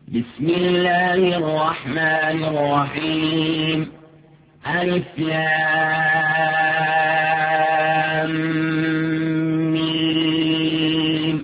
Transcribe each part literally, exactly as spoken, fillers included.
بسم الله الرحمن الرحيم. ألف لام ميم.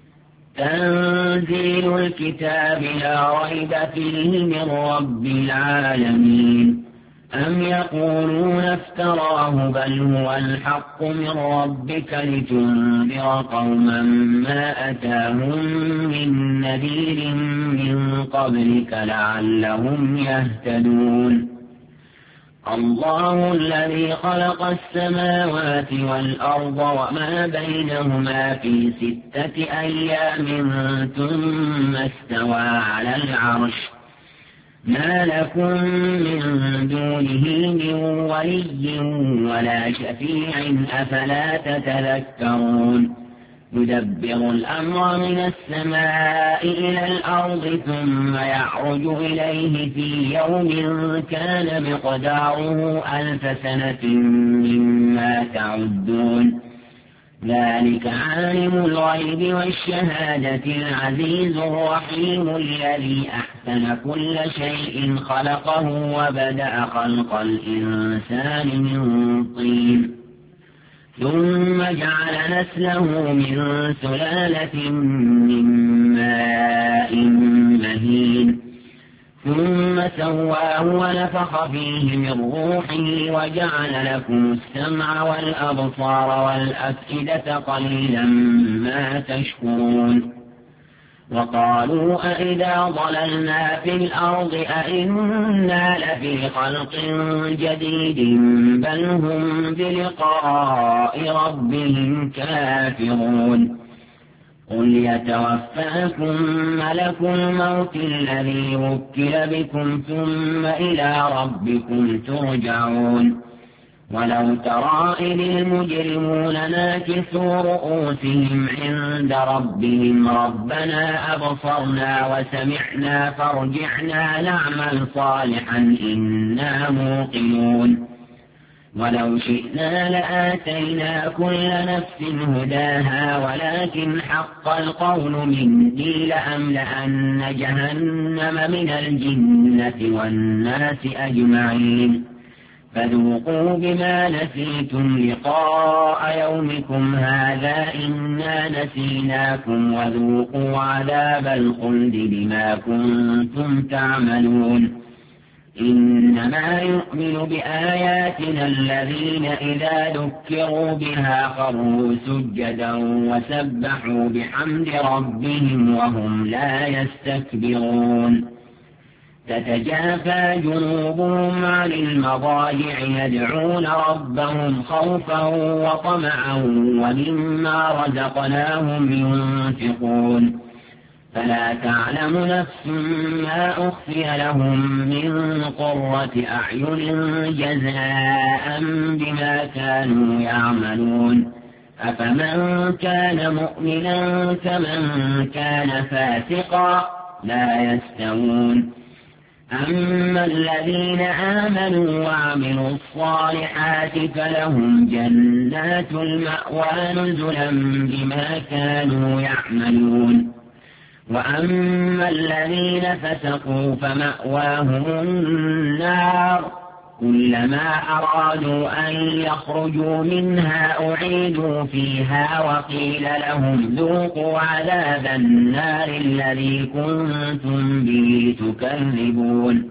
تنزيل الكتاب لا ريب فيه من رب العالمين. أم يقولون افتراه بل هو الحق من ربك لتنذر قوما ما أتاهم من نذير من قبلك لعلهم يهتدون. الله الذي خلق السماوات والأرض وما بينهما في ستة أيام ثم استوى على العرش. ما لكم من دونه من ولي ولا شفيع أفلا تتذكرون. يدبر الأمر من السماء إلى الأرض ثم يعرج إليه في يوم كان مقداره ألف سنة مما تعدون. ذلك عالم الغيب والشهادة العزيز الرحيم الذي أحسن كل شيء خلقه وبدأ خلق الإنسان من طين ثم جعل نسله من سلالة من ماء مهين ثم سواه ونفخ فيه من روحه وجعل لكم السمع والأبصار والأفئدة قليلا ما تشكرون. وقالوا أئذا ضللنا في الأرض أئنا لفي خلق جديد بل هم بلقاء ربهم كافرون. قل يتوفاكم ملك الموت الذي وكل بكم ثم إلى ربكم ترجعون. ولو ترى إذ المجرمون ناكسوا رؤوسهم عند ربهم ربنا أبصرنا وسمعنا فارجعنا نعمل صالحا إنا موقنون. ولو شئنا لآتينا كل نفس هداها ولكن حق القول مني لأملأن جهنم من الجنة والناس أجمعين. فذوقوا بما نسيتم لقاء يومكم هذا إنا نسيناكم وذوقوا عذاب الخلد بما كنتم تعملون. إنما يؤمن بآياتنا الذين إذا ذكروا بها خروا سجدا وسبحوا بحمد ربهم وهم لا يستكبرون. تتجافى جنوبهم عن المضاجع يدعون ربهم خوفا وطمعا ومما رزقناهم ينفقون. فلا تعلم نفس ما أخفي لهم من قرة أعين جزاء بما كانوا يعملون. أفمن كان مؤمنا كمن كان فاسقا لا يستوون. أما الذين آمنوا وعملوا الصالحات فلهم جنات المأوى نزلا بما كانوا يعملون. وأما الذين فسقوا فمأواهم النار كلما أرادوا أن يخرجوا منها أعيدوا فيها وقيل لهم ذوقوا عذاب النار الذي كنتم به تكذبون.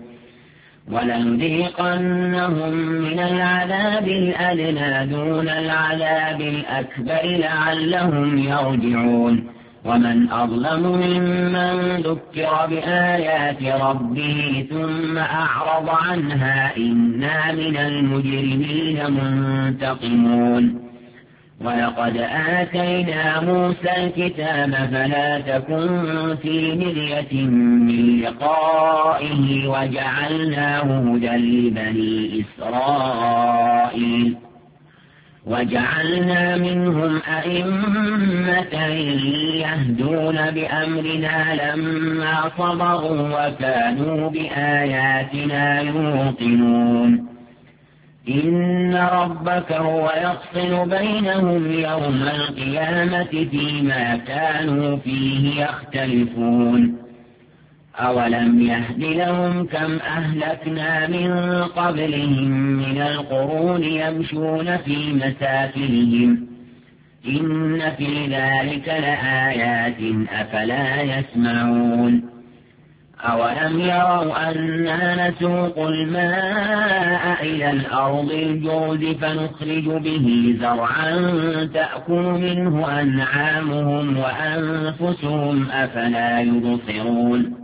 ولنذيقنهم من العذاب الأدنى دون العذاب الأكبر لعلهم يرجعون. ومن أظلم ممن ذكر بآيات ربه ثم أعرض عنها إنا من المجرمين منتقمون. ولقد آتينا موسى الكتاب فلا تكن في مرية من لقائه وجعلناه هدى لبني إسرائيل. وجعلنا منهم أئمة يهدون بأمرنا لما صبروا وكانوا بآياتنا يوقنون. إن ربك هو يفصل بينهم يوم القيامة فيما كانوا فيه يختلفون. أولم يهد لهم كم أهلكنا من قبلهم من القرون يمشون في مساكنهم إن في ذلك لآيات أفلا يسمعون أولم يروا أنا نسوق الماء إلى الأرض الجرز فنخرج به زرعا تأكل منه أنعامهم وأنفسهم أفلا يبصرون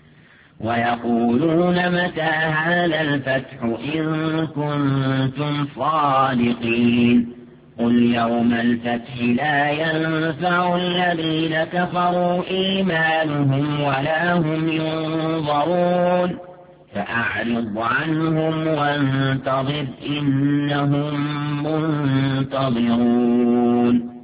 ويقولون متى هذا الفتح إن كنتم صادقين قل يوم الفتح لا ينفع الذين كفروا إيمانهم ولا هم ينظرون فأعرض عنهم وانتظر إنهم منتظرون